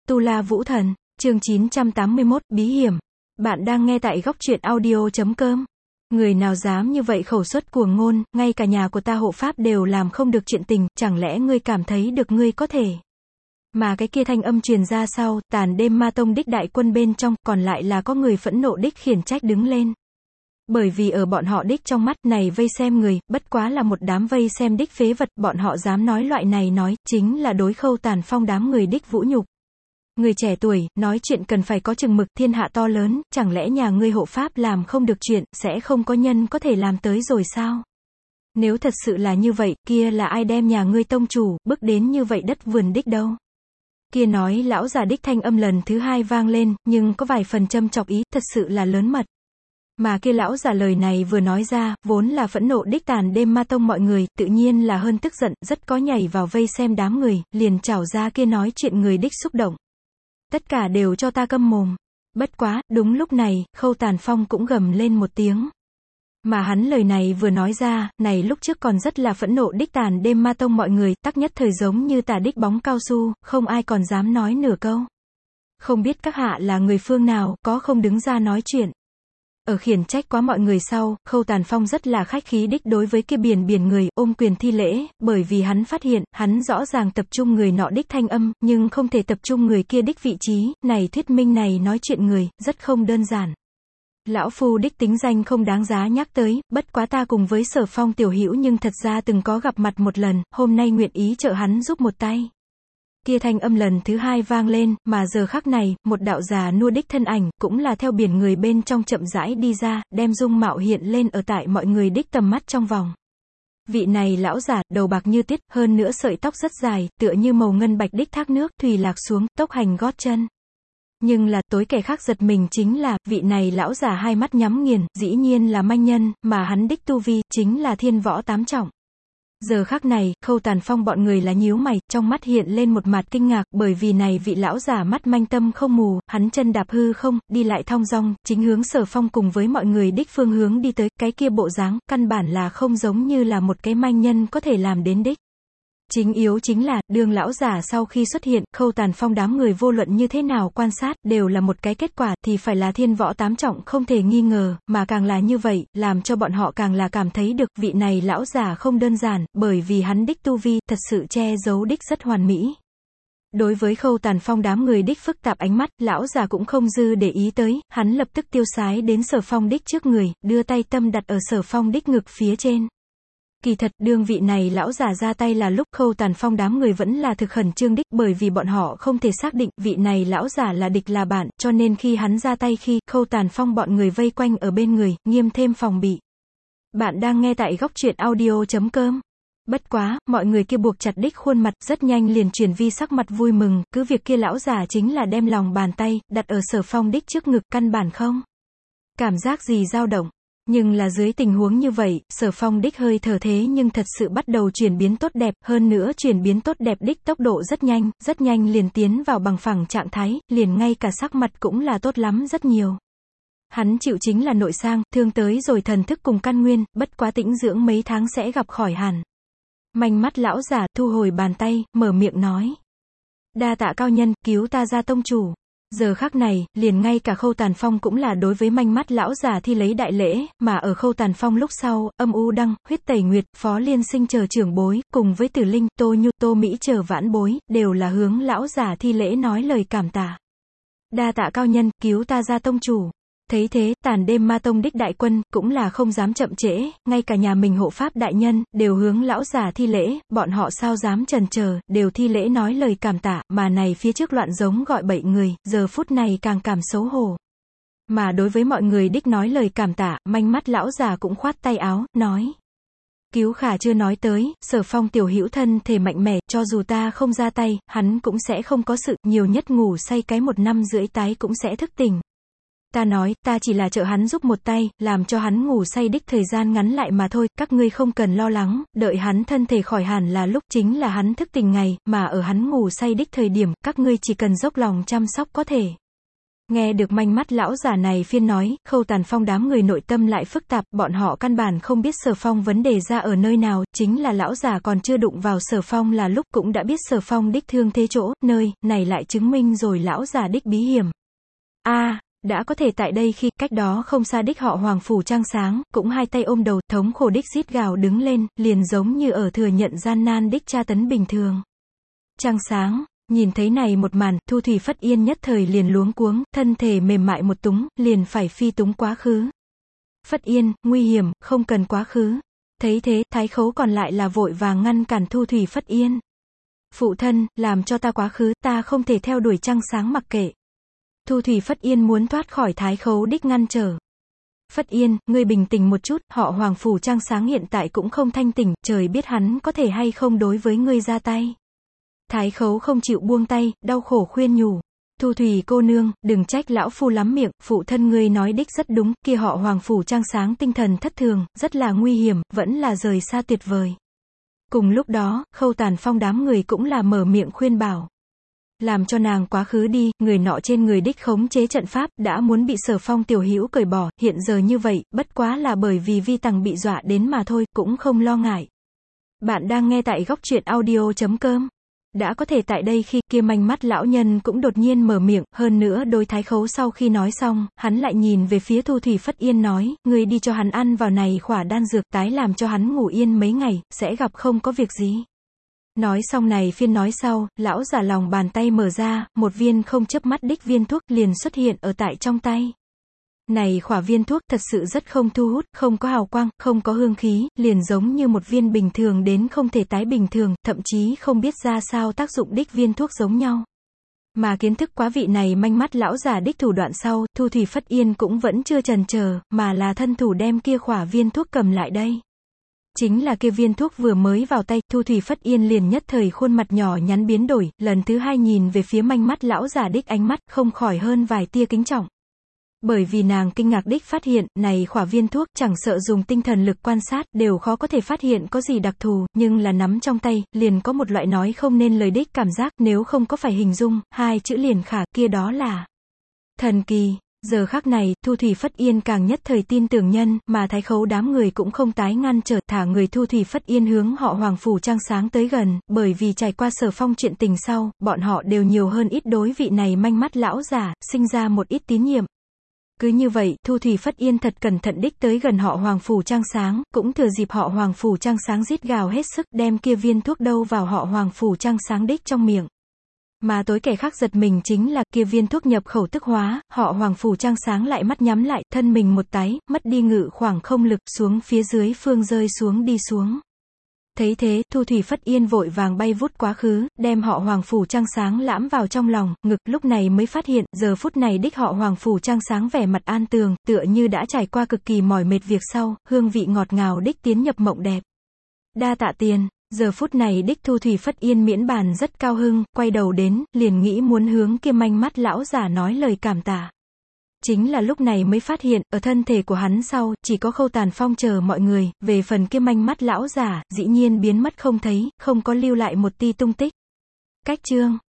Tu La Vũ Thần, chương 981, Bí Hiểm. Bạn đang nghe tại góc truyện audio.com. Người nào dám như vậy khẩu suất cuồng ngôn, ngay cả nhà của ta hộ pháp đều làm không được chuyện tình, chẳng lẽ ngươi cảm thấy được ngươi có thể. Mà cái kia thanh âm truyền ra sau, tàn đêm ma tông đích đại quân bên trong, còn lại là có người phẫn nộ đích khiển trách đứng lên. Bởi vì ở bọn họ đích trong mắt này vây xem người, bất quá là một đám vây xem đích phế vật, bọn họ dám nói loại này nói, chính là đối Khâu Tàn Phong đám người đích vũ nhục. Người trẻ tuổi, nói chuyện cần phải có chừng mực, thiên hạ to lớn, chẳng lẽ nhà ngươi hộ pháp làm không được chuyện, sẽ không có nhân có thể làm tới rồi sao? Nếu thật sự là như vậy, kia là ai đem nhà ngươi tông chủ, bước đến như vậy đất vườn đích đâu? Kia nói lão già đích thanh âm lần thứ hai vang lên, nhưng có vài phần châm chọc ý, thật sự là lớn mật. Mà kia lão già lời này vừa nói ra, vốn là phẫn nộ đích tàn đêm ma tông mọi người, tự nhiên là hơn tức giận, rất có nhảy vào vây xem đám người, liền trảo ra kia nói chuyện người đích xúc động. Tất cả đều cho ta câm mồm. Bất quá, đúng lúc này, Khâu Tàn Phong cũng gầm lên một tiếng. Mà hắn lời này vừa nói ra, này lúc trước còn rất là phẫn nộ đích tàn đêm ma tông mọi người, tắc nhất thời giống như tà đích bóng cao su, không ai còn dám nói nửa câu. Không biết các hạ là người phương nào, có không đứng ra nói chuyện. Ở khiển trách quá mọi người sau, Khâu Tàn Phong rất là khách khí đích đối với kia biển người, ôm quyền thi lễ, bởi vì hắn phát hiện, hắn rõ ràng tập trung người nọ đích thanh âm, nhưng không thể tập trung người kia đích vị trí, này thuyết minh này nói chuyện người, rất không đơn giản. Lão phu đích tính danh không đáng giá nhắc tới, bất quá ta cùng với Sở Phong tiểu hữu nhưng thật ra từng có gặp mặt một lần, hôm nay nguyện ý trợ hắn giúp một tay. Kia thanh âm lần thứ hai vang lên, mà giờ khắc này, một đạo già nua đích thân ảnh, cũng là theo biển người bên trong chậm rãi đi ra, đem dung mạo hiện lên ở tại mọi người đích tầm mắt trong vòng. Vị này lão giả, đầu bạc như tiết, hơn nữa sợi tóc rất dài, tựa như màu ngân bạch đích thác nước, thùy lạc xuống, tốc hành gót chân. Nhưng là, tối kẻ khác giật mình chính là, vị này lão giả hai mắt nhắm nghiền, dĩ nhiên là manh nhân, mà hắn đích tu vi, chính là thiên võ tám trọng. Giờ khắc này, Khâu Tàn Phong bọn người là nhíu mày, trong mắt hiện lên một mặt kinh ngạc, bởi vì này vị lão giả mắt manh tâm không mù, hắn chân đạp hư không, đi lại thong dong, chính hướng Sở Phong cùng với mọi người đích phương hướng đi tới, cái kia bộ dáng, căn bản là không giống như là một cái manh nhân có thể làm đến đích. Chính yếu chính là, đương lão giả sau khi xuất hiện, Khâu Tàn Phong đám người vô luận như thế nào quan sát, đều là một cái kết quả, thì phải là thiên võ tám trọng không thể nghi ngờ, mà càng là như vậy, làm cho bọn họ càng là cảm thấy được, vị này lão giả không đơn giản, bởi vì hắn đích tu vi, thật sự che giấu đích rất hoàn mỹ. Đối với Khâu Tàn Phong đám người đích phức tạp ánh mắt, lão già cũng không dư để ý tới, hắn lập tức tiêu sái đến Sở Phong đích trước người, đưa tay tâm đặt ở Sở Phong đích ngực phía trên. Kỳ thật, đương vị này lão giả ra tay là lúc Khâu Tàn Phong đám người vẫn là thực khẩn trương đích, bởi vì bọn họ không thể xác định, vị này lão giả là địch là bạn, cho nên khi hắn ra tay khi, Khâu Tàn Phong bọn người vây quanh ở bên người, nghiêm thêm phòng bị. Bạn đang nghe tại góc truyện audio.com. Bất quá, mọi người kia buộc chặt đích khuôn mặt, rất nhanh liền chuyển vi sắc mặt vui mừng, cứ việc kia lão giả chính là đem lòng bàn tay, đặt ở Sở Phong đích trước ngực, căn bản không cảm giác gì dao động. Nhưng là dưới tình huống như vậy, Sở Phong đích hơi thở thế nhưng thật sự bắt đầu chuyển biến tốt đẹp, hơn nữa chuyển biến tốt đẹp đích tốc độ rất nhanh liền tiến vào bằng phẳng trạng thái, liền ngay cả sắc mặt cũng là tốt lắm rất nhiều. Hắn chịu chính là nội sang, thương tới rồi thần thức cùng căn nguyên, bất quá tĩnh dưỡng mấy tháng sẽ gặp khỏi hẳn. Manh mắt lão giả, thu hồi bàn tay, mở miệng nói. Đa tạ cao nhân, cứu ta ra tông chủ. Giờ khắc này, liền ngay cả Khâu Tàn Phong cũng là đối với manh mắt lão già thi lấy đại lễ, mà ở Khâu Tàn Phong lúc sau, Âm U Đăng, Huyết Tẩy Nguyệt, Phó Liên Sinh chờ trưởng bối, cùng với Tử Linh, Tô Nhu, Tô Mỹ chờ vãn bối, đều là hướng lão già thi lễ nói lời cảm tạ. Đa tạ cao nhân, cứu ta ra tông chủ. Thấy thế, tàn đêm ma tông đích đại quân, cũng là không dám chậm trễ, ngay cả nhà mình hộ pháp đại nhân, đều hướng lão già thi lễ, bọn họ sao dám chần chờ, đều thi lễ nói lời cảm tạ, mà này phía trước loạn giống gọi bậy người, giờ phút này càng cảm xấu hổ. Mà đối với mọi người đích nói lời cảm tạ, manh mắt lão già cũng khoát tay áo, nói. Cứu khả chưa nói tới, Sở Phong tiểu hữu thân thể mạnh mẽ, cho dù ta không ra tay, hắn cũng sẽ không có sự, nhiều nhất ngủ say cái 1 năm rưỡi tái cũng sẽ thức tỉnh. Ta nói, ta chỉ là trợ hắn giúp một tay, làm cho hắn ngủ say đích thời gian ngắn lại mà thôi, các ngươi không cần lo lắng, đợi hắn thân thể khỏi hẳn là lúc chính là hắn thức tỉnh ngày, mà ở hắn ngủ say đích thời điểm, các ngươi chỉ cần dốc lòng chăm sóc có thể. Nghe được manh mắt lão giả này phiên nói, Khâu Tàn Phong đám người nội tâm lại phức tạp, bọn họ căn bản không biết Sở Phong vấn đề ra ở nơi nào, chính là lão giả còn chưa đụng vào Sở Phong là lúc cũng đã biết Sở Phong đích thương thế chỗ, nơi này lại chứng minh rồi lão giả đích bí hiểm. Đã có thể tại đây khi, cách đó không xa đích họ Hoàng Phủ Trăng Sáng, cũng hai tay ôm đầu, thống khổ đích rít gào đứng lên, liền giống như ở thừa nhận gian nan đích tra tấn bình thường. Trăng Sáng, nhìn thấy này một màn, Thu Thủy Phất Yên nhất thời liền luống cuống, thân thể mềm mại một túng, liền phải phi túng quá khứ. Phất Yên, nguy hiểm, không cần quá khứ. Thấy thế, Thái Khấu còn lại là vội vàng ngăn cản Thu Thủy Phất Yên. Phụ thân, làm cho ta quá khứ, ta không thể theo đuổi Trăng Sáng mặc kệ. Thu Thủy Phất Yên muốn thoát khỏi Thái Khấu đích ngăn trở. Phất Yên, ngươi bình tĩnh một chút, họ Hoàng Phủ Trăng Sáng hiện tại cũng không thanh tỉnh, trời biết hắn có thể hay không đối với ngươi ra tay. Thái Khấu không chịu buông tay, đau khổ khuyên nhủ. Thu Thủy cô nương, đừng trách lão phu lắm miệng, phụ thân ngươi nói đích rất đúng, kia họ Hoàng Phủ Trăng Sáng tinh thần thất thường, rất là nguy hiểm, vẫn là rời xa tuyệt vời. Cùng lúc đó, Khâu Tàn Phong đám người cũng là mở miệng khuyên bảo. Làm cho nàng quá khứ đi, người nọ trên người đích khống chế trận pháp, đã muốn bị Sở Phong tiểu hữu cởi bỏ, hiện giờ như vậy, bất quá là bởi vì Vi Tằng bị dọa đến mà thôi, cũng không lo ngại. Bạn đang nghe tại góc truyện audio.com. Đã có thể tại đây khi, kia manh mắt lão nhân cũng đột nhiên mở miệng, hơn nữa đối Thái Khấu sau khi nói xong, hắn lại nhìn về phía Thu Thủy Phất Yên nói, ngươi đi cho hắn ăn vào này khỏa đan dược tái làm cho hắn ngủ yên mấy ngày, sẽ gặp không có việc gì. Nói xong này phiên nói sau, lão giả lòng bàn tay mở ra, một viên không chớp mắt đích viên thuốc liền xuất hiện ở tại trong tay. Này khỏa viên thuốc thật sự rất không thu hút, không có hào quang, không có hương khí, liền giống như một viên bình thường đến không thể tái bình thường, thậm chí không biết ra sao tác dụng đích viên thuốc giống nhau. Mà kiến thức quá vị này manh mắt lão giả đích thủ đoạn sau, Thu Thủy Phất Yên cũng vẫn chưa chần chờ, mà là thân thủ đem kia khỏa viên thuốc cầm lại đây. Chính là kia viên thuốc vừa mới vào tay, Thu Thủy Phất Yên liền nhất thời khuôn mặt nhỏ nhắn biến đổi, lần thứ hai nhìn về phía manh mắt lão giả đích ánh mắt, không khỏi hơn vài tia kính trọng. Bởi vì nàng kinh ngạc đích phát hiện, này khỏa viên thuốc, chẳng sợ dùng tinh thần lực quan sát, đều khó có thể phát hiện có gì đặc thù, nhưng là nắm trong tay, liền có một loại nói không nên lời đích cảm giác, nếu không có phải hình dung, hai chữ liền khả, kia đó là thần kỳ. Giờ khắc này, Thu Thủy Phất Yên càng nhất thời tin tưởng nhân, mà Thái Khấu đám người cũng không tái ngăn trở, thả người Thu Thủy Phất Yên hướng họ Hoàng Phủ Trăng Sáng tới gần, bởi vì trải qua Sở Phong chuyện tình sau, bọn họ đều nhiều hơn ít đối vị này manh mắt lão giả, sinh ra một ít tín nhiệm. Cứ như vậy, Thu Thủy Phất Yên thật cẩn thận đích tới gần họ Hoàng Phủ Trăng Sáng, cũng thừa dịp họ Hoàng Phủ Trăng Sáng rít gào hết sức, đem kia viên thuốc đâu vào họ Hoàng Phủ Trăng Sáng đích trong miệng. Mà tối kẻ khác giật mình chính là, kia viên thuốc nhập khẩu tức hóa, họ Hoàng Phủ Trăng Sáng lại mắt nhắm lại, thân mình một tái, mất đi ngự khoảng không lực, xuống phía dưới phương rơi xuống đi xuống. Thấy thế, Thu Thủy Phất Yên vội vàng bay vút quá khứ, đem họ Hoàng Phủ Trăng Sáng lãm vào trong lòng, ngực, lúc này mới phát hiện, giờ phút này đích họ Hoàng Phủ Trăng Sáng vẻ mặt an tường, tựa như đã trải qua cực kỳ mỏi mệt việc sau, hương vị ngọt ngào đích tiến nhập mộng đẹp. Đa tạ tiền. Giờ phút này đích Thu Thủy Phất Yên miễn bàn rất cao hưng, quay đầu đến, liền nghĩ muốn hướng kia manh mắt lão giả nói lời cảm tạ. Chính là lúc này mới phát hiện, ở thân thể của hắn sau, chỉ có Khâu Tàn Phong chờ mọi người, về phần kia manh mắt lão giả, dĩ nhiên biến mất không thấy, không có lưu lại một ti tung tích. Cách chương